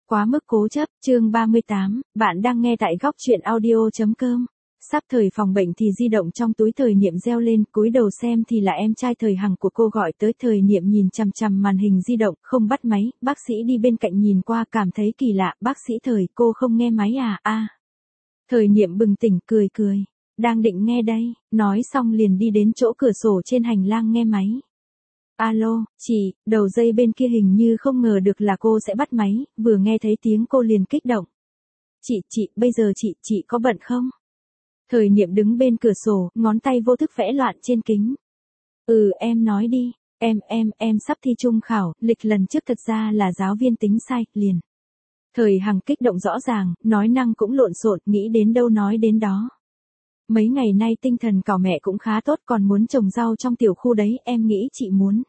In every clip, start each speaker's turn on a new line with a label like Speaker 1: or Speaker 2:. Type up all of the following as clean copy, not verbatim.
Speaker 1: Quá mức cố chấp, chương 38, bạn đang nghe tại góc truyện audio.com. Sắp thời phòng bệnh thì di động trong túi Thời Niệm reo lên, cúi đầu xem thì là em trai Thời Hằng của cô gọi tới. Thời Niệm nhìn chằm chằm màn hình di động, không bắt máy, bác sĩ đi bên cạnh nhìn qua cảm thấy kỳ lạ, bác sĩ Thời, cô không nghe máy à? Thời Niệm bừng tỉnh cười cười, đang định nghe đây, nói xong liền đi đến chỗ cửa sổ trên hành lang nghe máy. Alo, chị, đầu dây bên kia hình như không ngờ được là cô sẽ bắt máy, vừa nghe thấy tiếng cô liền kích động. Chị, bây giờ chị có bận không? Thời Niệm đứng bên cửa sổ, ngón tay vô thức vẽ loạn trên kính. Em nói đi, em sắp thi trung khảo, lịch lần trước thật ra là giáo viên tính sai, liền. Thời Hằng kích động rõ ràng, nói năng cũng lộn xộn, nghĩ đến đâu nói đến đó. Mấy ngày nay tinh thần cảo mẹ cũng khá tốt, còn muốn trồng rau trong tiểu khu đấy, em nghĩ chị muốn.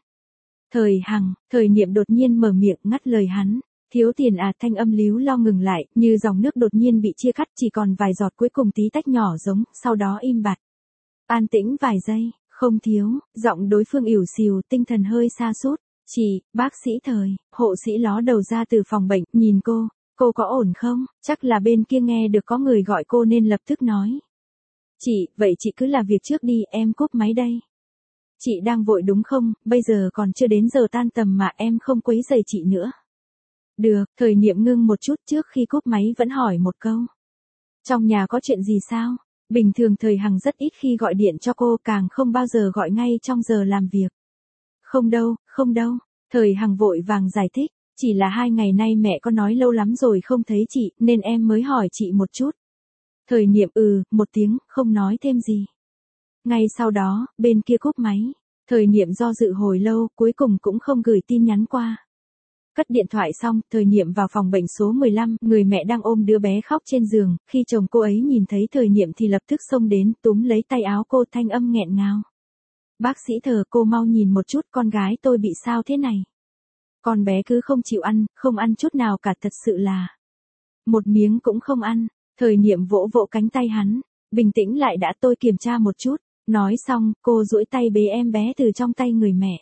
Speaker 1: Thời Niệm đột nhiên mở miệng ngắt lời hắn. Thiếu tiền à? Thanh âm líu lo ngừng lại, như dòng nước đột nhiên bị chia cắt, chỉ còn vài giọt cuối cùng tí tách nhỏ giống, sau đó im bặt. An tĩnh vài giây, không thiếu, giọng đối phương ỉu xìu, tinh thần hơi sa sút. Chị, bác sĩ Thời, hộ sĩ ló đầu ra từ phòng bệnh, nhìn cô có ổn không? Chắc là bên kia nghe được có người gọi cô nên lập tức nói. Chị, vậy chị cứ làm việc trước đi, em cúp máy đây. Chị đang vội đúng không? Bây giờ còn chưa đến giờ tan tầm mà, em không quấy rầy chị nữa. Được, Thời Niệm ngưng một chút, trước khi cúp máy vẫn hỏi một câu. Trong nhà có chuyện gì sao? Bình thường Thời Hằng rất ít khi gọi điện cho cô, càng không bao giờ gọi ngay trong giờ làm việc. Không đâu, Thời Hằng vội vàng giải thích, chỉ là 2 ngày nay mẹ có nói lâu lắm rồi không thấy chị, nên em mới hỏi chị một chút. Thời Niệm một tiếng, không nói thêm gì. Ngay sau đó, bên kia cúp máy, Thời Niệm do dự hồi lâu, cuối cùng cũng không gửi tin nhắn qua. Cất điện thoại xong, Thời Niệm vào phòng bệnh số 15, người mẹ đang ôm đứa bé khóc trên giường, khi chồng cô ấy nhìn thấy Thời Niệm thì lập tức xông đến, túm lấy tay áo cô, thanh âm nghẹn ngào. Bác sĩ Thờ, cô mau nhìn một chút, con gái tôi bị sao thế này? Con bé cứ không chịu ăn, không ăn chút nào cả, thật sự là. Một miếng cũng không ăn. Thời Niệm vỗ vỗ cánh tay hắn, bình tĩnh lại đã, tôi kiểm tra một chút. Nói xong, cô duỗi tay bế em bé từ trong tay người mẹ.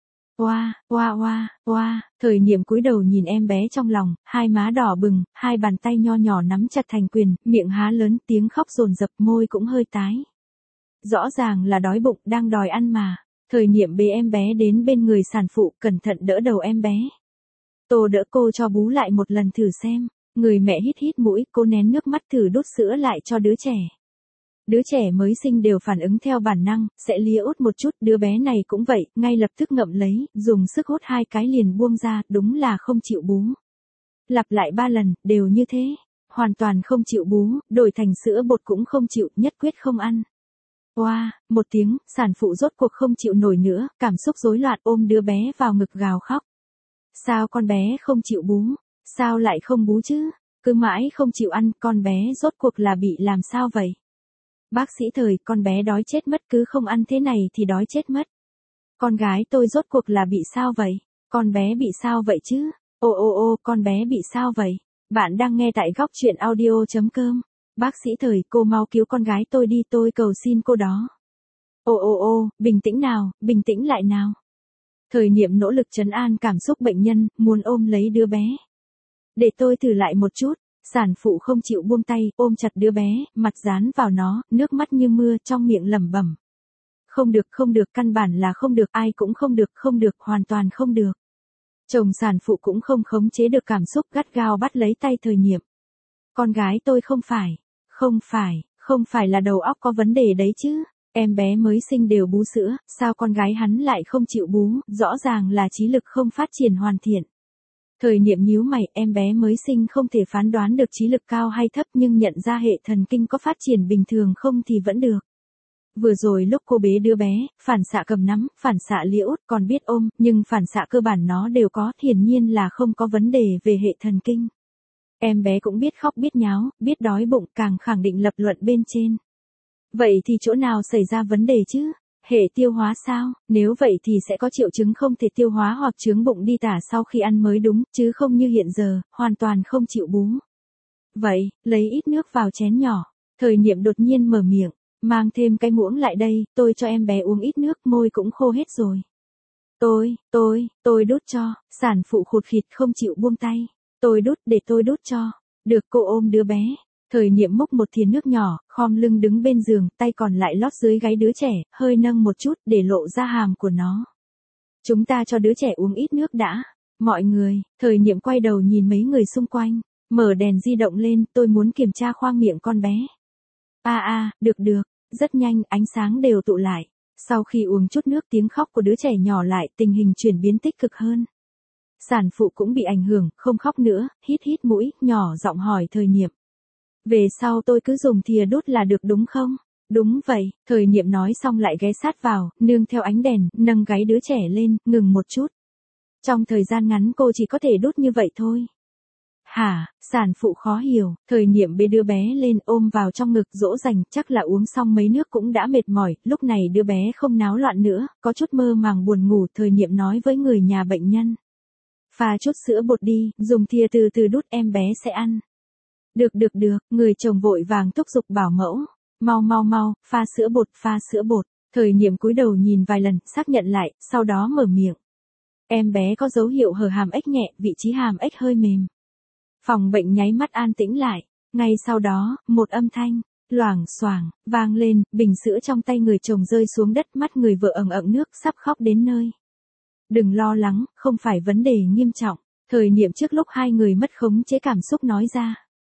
Speaker 1: Oa, Thời Niệm cúi đầu nhìn em bé trong lòng, hai má đỏ bừng, hai bàn tay nho nhỏ nắm chặt thành quyền, miệng há lớn, tiếng khóc dồn dập, môi cũng hơi tái. Rõ ràng là đói bụng, đang đòi ăn mà. Thời Niệm bế em bé đến bên người sản phụ, cẩn thận đỡ đầu em bé. Tô đỡ cô cho bú lại một lần thử xem. Người mẹ hít mũi, cô nén nước mắt thử đút sữa lại cho đứa trẻ. Đứa trẻ mới sinh đều phản ứng theo bản năng, sẽ lia út một chút, đứa bé này cũng vậy, ngay lập tức ngậm lấy, dùng sức hút 2 cái liền buông ra, đúng là không chịu bú. Lặp lại 3 lần, đều như thế, hoàn toàn không chịu bú, đổi thành sữa bột cũng không chịu, nhất quyết không ăn. Một tiếng, sản phụ rốt cuộc không chịu nổi nữa, cảm xúc rối loạn ôm đứa bé vào ngực gào khóc. Sao con bé không chịu bú? Sao lại không bú chứ? Cứ mãi không chịu ăn, con bé rốt cuộc là bị làm sao vậy? Bác sĩ Thời, con bé đói chết mất, cứ không ăn thế này thì đói chết mất. Con gái tôi rốt cuộc là bị sao vậy? Con bé bị sao vậy chứ? Con bé bị sao vậy? Bạn đang nghe tại góc truyện audio.com. Bác sĩ Thời, cô mau cứu con gái tôi đi, tôi cầu xin cô đó. Bình tĩnh nào, bình tĩnh lại nào. Thời Niệm nỗ lực trấn an cảm xúc bệnh nhân, muốn ôm lấy đứa bé. Để tôi thử lại một chút. Sản phụ không chịu buông tay, ôm chặt đứa bé, mặt dán vào nó, nước mắt như mưa, trong miệng lẩm bẩm. Không được, căn bản là không được, ai cũng không được, hoàn toàn không được. Chồng sản phụ cũng không khống chế được cảm xúc, gắt gao bắt lấy tay Thời Niệm. Con gái tôi không phải là đầu óc có vấn đề đấy chứ. Em bé mới sinh đều bú sữa, sao con gái hắn lại không chịu bú, rõ ràng là trí lực không phát triển hoàn thiện. Thời Niệm nhíu mày, em bé mới sinh không thể phán đoán được trí lực cao hay thấp, nhưng nhận ra hệ thần kinh có phát triển bình thường không thì vẫn được. Vừa rồi lúc cô bế đứa bé, phản xạ cầm nắm, phản xạ lia út, còn biết ôm, nhưng phản xạ cơ bản nó đều có, hiển nhiên là không có vấn đề về hệ thần kinh. Em bé cũng biết khóc, biết nháo, biết đói bụng, càng khẳng định lập luận bên trên. Vậy thì chỗ nào xảy ra vấn đề chứ? Hệ tiêu hóa sao? Nếu vậy thì sẽ có triệu chứng không thể tiêu hóa hoặc chướng bụng đi tả sau khi ăn mới đúng, chứ không như hiện giờ, hoàn toàn không chịu bú. Vậy, lấy ít nước vào chén nhỏ. Thời Niệm đột nhiên mở miệng, mang thêm cái muỗng lại đây, tôi cho em bé uống ít nước, môi cũng khô hết rồi. Tôi đút cho, sản phụ khụt khịt không chịu buông tay. Tôi đút, để tôi đút cho. Được, cô ôm đứa bé. Thời niệm múc một thìa nước nhỏ, khom lưng đứng bên giường, tay còn lại lót dưới gáy đứa trẻ, hơi nâng một chút để lộ ra hàm của nó. Chúng ta cho đứa trẻ uống ít nước đã. Mọi người, thời niệm quay đầu nhìn mấy người xung quanh, mở đèn di động lên, tôi muốn kiểm tra khoang miệng con bé. Được được, rất nhanh ánh sáng đều tụ lại. Sau khi uống chút nước tiếng khóc của đứa trẻ nhỏ lại, tình hình chuyển biến tích cực hơn. Sản phụ cũng bị ảnh hưởng, không khóc nữa, hít hít mũi, nhỏ giọng hỏi thời niệm. Về sau tôi cứ dùng thìa đút là được đúng không? Đúng vậy, thời niệm nói xong lại ghé sát vào, nương theo ánh đèn, nâng gáy đứa trẻ lên, ngừng một chút. Trong thời gian ngắn cô chỉ có thể đút như vậy thôi. Hả, sản phụ khó hiểu, thời niệm bế đứa bé lên ôm vào trong ngực dỗ dành, chắc là uống xong mấy nước cũng đã mệt mỏi, lúc này đứa bé không náo loạn nữa, có chút mơ màng buồn ngủ, thời niệm nói với người nhà bệnh nhân. Pha chút sữa bột đi, dùng thìa từ từ đút em bé sẽ ăn. Được, người chồng vội vàng thúc giục bảo mẫu. Mau, pha sữa bột. Thời niệm cúi đầu nhìn vài lần, xác nhận lại, sau đó mở miệng. Em bé có dấu hiệu hở hàm ếch nhẹ, vị trí hàm ếch hơi mềm. Phòng bệnh nháy mắt an tĩnh lại. Ngay sau đó, một âm thanh, loảng xoảng, vang lên, bình sữa trong tay người chồng rơi xuống đất, mắt người vợ ẩn ẩn nước, sắp khóc đến nơi. Đừng lo lắng, không phải vấn đề nghiêm trọng. Thời niệm trước lúc hai người mất khống chế cảm xúc nói ra.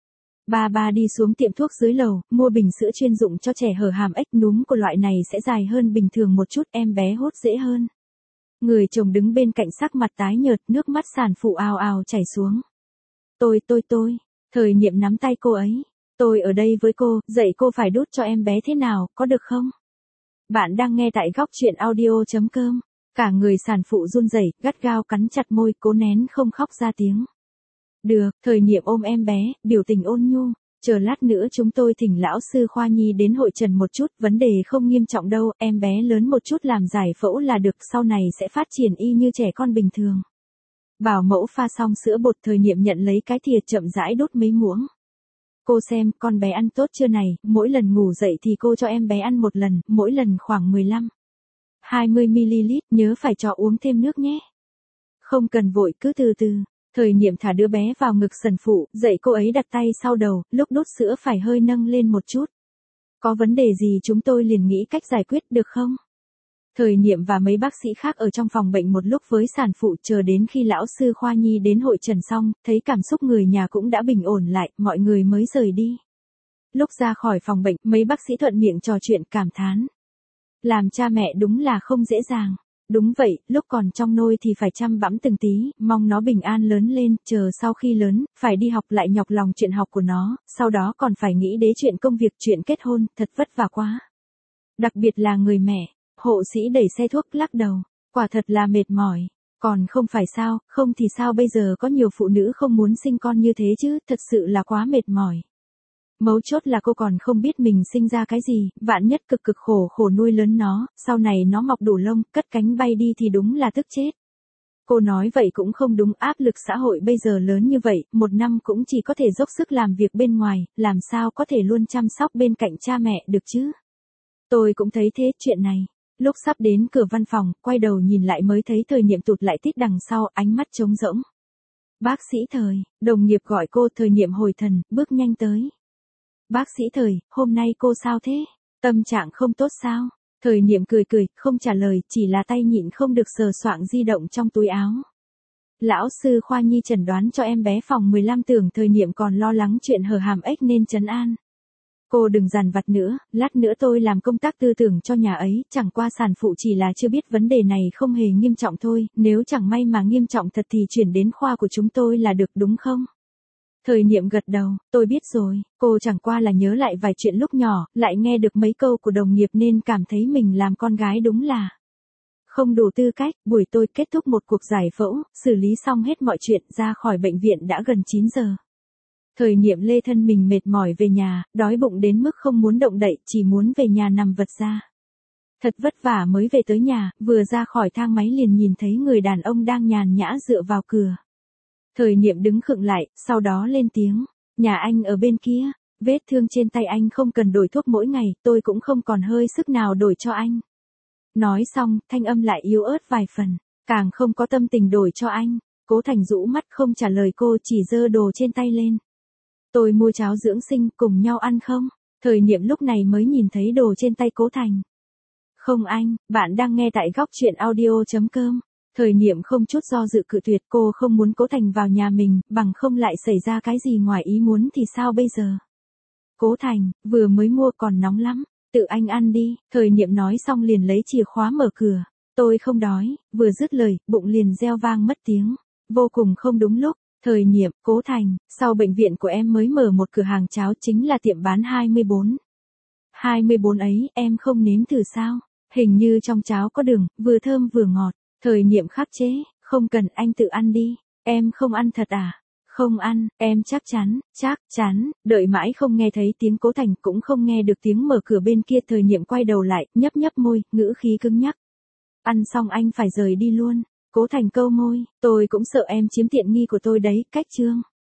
Speaker 1: Ba đi xuống tiệm thuốc dưới lầu, mua bình sữa chuyên dụng cho trẻ hở hàm ếch, núm của loại này sẽ dài hơn bình thường một chút, em bé hốt dễ hơn. Người chồng đứng bên cạnh sắc mặt tái nhợt, nước mắt sản phụ ào ào chảy xuống. Tôi, thời niệm nắm tay cô ấy. Tôi ở đây với cô, dạy cô phải đút cho em bé thế nào, có được không? Bạn đang nghe tại góc truyện audio.com. Cả người sản phụ run rẩy, gắt gao cắn chặt môi, cố nén không khóc ra tiếng. Được, thời niệm ôm em bé, biểu tình ôn nhu. Chờ lát nữa chúng tôi thỉnh lão sư khoa nhi đến hội trần một chút, vấn đề không nghiêm trọng đâu, em bé lớn một chút làm giải phẫu là được, sau này sẽ phát triển y như trẻ con bình thường. Bảo mẫu pha xong sữa bột, thời niệm nhận lấy cái thìa chậm rãi đút mấy muỗng. Cô xem, con bé ăn tốt chưa này, mỗi lần ngủ dậy thì cô cho em bé ăn một lần, mỗi lần khoảng 15-20ml, nhớ phải cho uống thêm nước nhé. Không cần vội, cứ từ từ. Thời niệm thả đứa bé vào ngực sản phụ, dạy cô ấy đặt tay sau đầu, lúc đút sữa phải hơi nâng lên một chút. Có vấn đề gì chúng tôi liền nghĩ cách giải quyết được không? Thời niệm và mấy bác sĩ khác ở trong phòng bệnh một lúc với sản phụ, chờ đến khi lão sư khoa nhi đến hội trần xong, thấy cảm xúc người nhà cũng đã bình ổn lại, mọi người mới rời đi. Lúc ra khỏi phòng bệnh, mấy bác sĩ thuận miệng trò chuyện cảm thán. Làm cha mẹ đúng là không dễ dàng. Đúng vậy, lúc còn trong nôi thì phải chăm bẵm từng tí, mong nó bình an lớn lên, chờ sau khi lớn, phải đi học lại nhọc lòng chuyện học của nó, sau đó còn phải nghĩ đến chuyện công việc, chuyện kết hôn, thật vất vả quá. Đặc biệt là người mẹ, hộ sĩ đẩy xe thuốc lắc đầu, quả thật là mệt mỏi. Còn không phải sao, không thì sao bây giờ có nhiều phụ nữ không muốn sinh con như thế chứ, thật sự là quá mệt mỏi. Mấu chốt là cô còn không biết mình sinh ra cái gì, vạn nhất cực khổ nuôi lớn nó, sau này nó mọc đủ lông, cất cánh bay đi thì đúng là tức chết. Cô nói vậy cũng không đúng, áp lực xã hội bây giờ lớn như vậy, một năm cũng chỉ có thể dốc sức làm việc bên ngoài, làm sao có thể luôn chăm sóc bên cạnh cha mẹ được chứ. Tôi cũng thấy thế, chuyện này. Lúc sắp đến cửa văn phòng, quay đầu nhìn lại mới thấy thời niệm tụt lại tít đằng sau, ánh mắt trống rỗng. Bác sĩ Thời, đồng nghiệp gọi cô, thời niệm hồi thần, bước nhanh tới. Bác sĩ Thời, hôm nay cô sao thế? Tâm trạng không tốt sao? Thời niệm cười, không trả lời, chỉ là tay nhịn không được sờ soạng di động trong túi áo. Lão sư khoa nhi chẩn đoán cho em bé phòng 15, tưởng thời niệm còn lo lắng chuyện hở hàm ếch nên trấn an. Cô đừng dằn vặt nữa, lát nữa tôi làm công tác tư tưởng cho nhà ấy, chẳng qua sản phụ chỉ là chưa biết vấn đề này không hề nghiêm trọng thôi, nếu chẳng may mà nghiêm trọng thật thì chuyển đến khoa của chúng tôi là được đúng không? Thời niệm gật đầu, tôi biết rồi, cô chẳng qua là nhớ lại vài chuyện lúc nhỏ, lại nghe được mấy câu của đồng nghiệp nên cảm thấy mình làm con gái đúng là không đủ tư cách. Buổi tối kết thúc một cuộc giải phẫu, xử lý xong hết mọi chuyện, ra khỏi bệnh viện đã gần 9 giờ. Thời niệm lê thân mình mệt mỏi về nhà, đói bụng đến mức không muốn động đậy, chỉ muốn về nhà nằm vật ra. Thật vất vả mới về tới nhà, vừa ra khỏi thang máy liền nhìn thấy người đàn ông đang nhàn nhã dựa vào cửa. Thời niệm đứng khựng lại, sau đó lên tiếng, nhà anh ở bên kia, vết thương trên tay anh không cần đổi thuốc mỗi ngày, tôi cũng không còn hơi sức nào đổi cho anh. Nói xong, thanh âm lại yếu ớt vài phần, càng không có tâm tình đổi cho anh. Cố Thành rũ mắt không trả lời cô, chỉ giơ đồ trên tay lên. Tôi mua cháo dưỡng sinh, cùng nhau ăn không? Thời Niệm lúc này mới nhìn thấy đồ trên tay Cố Thành. Không anh, bạn đang nghe tại góc truyện audio.com. Thời Niệm không chút do dự cự tuyệt, cô không muốn Cố Thành vào nhà mình, bằng không lại xảy ra cái gì ngoài ý muốn thì sao bây giờ? Cố Thành, vừa mới mua còn nóng lắm, tự anh ăn đi. Thời Niệm nói xong liền lấy chìa khóa mở cửa. Tôi không đói, vừa dứt lời, bụng liền reo vang mất tiếng. Vô cùng không đúng lúc. Thời Niệm, Cố Thành, sau bệnh viện của em mới mở một cửa hàng cháo, chính là tiệm bán 24. 24 ấy, em không nếm thử sao? Hình như trong cháo có đường, vừa thơm vừa ngọt. Thời Niệm khắc chế, không cần, anh tự ăn đi. Em không ăn thật à? Không ăn, em chắc chắn, đợi mãi không nghe thấy tiếng Cố Thành, cũng không nghe được tiếng mở cửa bên kia. Thời Niệm quay đầu lại, nhấp nhấp môi, ngữ khí cứng nhắc. Ăn xong anh phải rời đi luôn. Cố Thành câu môi, tôi cũng sợ em chiếm tiện nghi của tôi đấy, cách chương.